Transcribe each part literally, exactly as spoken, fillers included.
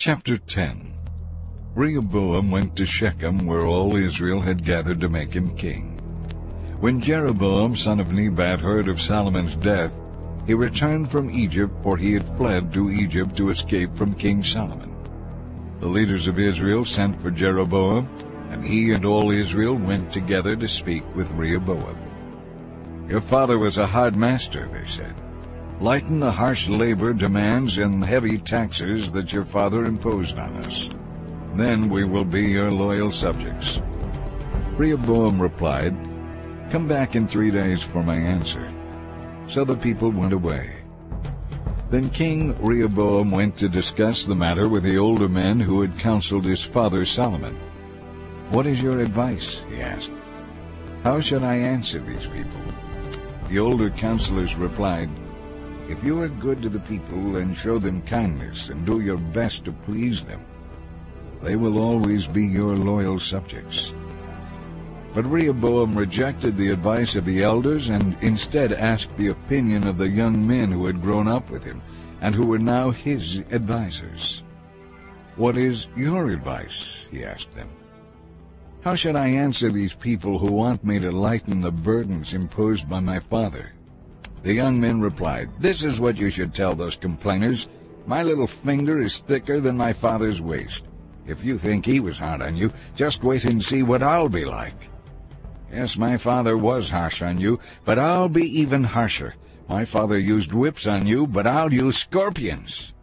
Chapter ten. Rehoboam went to Shechem, where all Israel had gathered to make him king. When Jeroboam son of Nebat heard of Solomon's death, he returned from Egypt, for he had fled to Egypt to escape from King Solomon. The leaders of Israel sent for Jeroboam, and he and all Israel went together to speak with Rehoboam. "Your father was a hard master," they said. "Lighten the harsh labor demands and heavy taxes that your father imposed on us. Then we will be your loyal subjects." Rehoboam replied, "Come back in three days for my answer." So the people went away. Then King Rehoboam went to discuss the matter with the older men who had counseled his father Solomon. "What is your advice?" he asked. "How should I answer these people?" The older counselors replied, "If you are good to the people and show them kindness and do your best to please them, they will always be your loyal subjects." But Rehoboam rejected the advice of the elders and instead asked the opinion of the young men who had grown up with him and who were now his advisers. "What is your advice?" he asked them. "How should I answer these people who want me to lighten the burdens imposed by my father?" The young men replied, "This is what you should tell those complainers. My little finger is thicker than my father's waist. If you think he was hard on you, just wait and see what I'll be like. Yes, my father was harsh on you, but I'll be even harsher. My father used whips on you, but I'll use scorpions."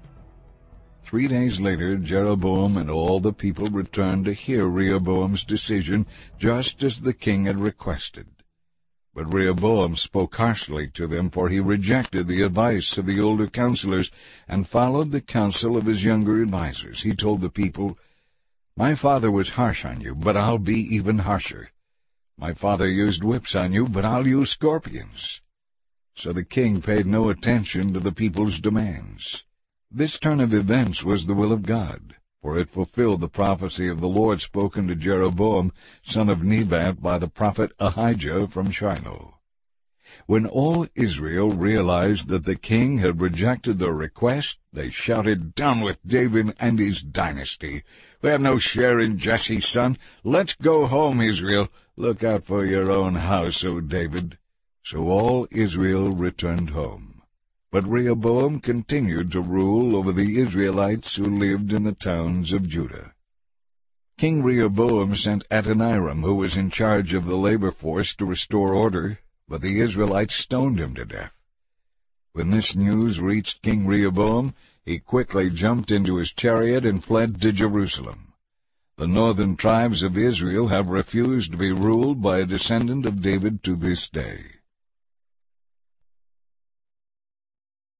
Three days later, Jeroboam and all the people returned to hear Rehoboam's decision, just as the king had requested. But Rehoboam spoke harshly to them, for he rejected the advice of the older counselors and followed the counsel of his younger advisers. He told the people, "My father was harsh on you, but I'll be even harsher. My father used whips on you, but I'll use scorpions." So the king paid no attention to the people's demands. This turn of events was the will of God, for it fulfilled the prophecy of the Lord spoken to Jeroboam, son of Nebat, by the prophet Ahijah from Shiloh. When all Israel realized that the king had rejected their request, they shouted, "Down with David and his dynasty! We have no share in Jesse's son. Let's go home, Israel. Look out for your own house, O David." So all Israel returned home. But Rehoboam continued to rule over the Israelites who lived in the towns of Judah. King Rehoboam sent Adoniram, who was in charge of the labor force, to restore order, but the Israelites stoned him to death. When this news reached King Rehoboam, he quickly jumped into his chariot and fled to Jerusalem. The northern tribes of Israel have refused to be ruled by a descendant of David to this day.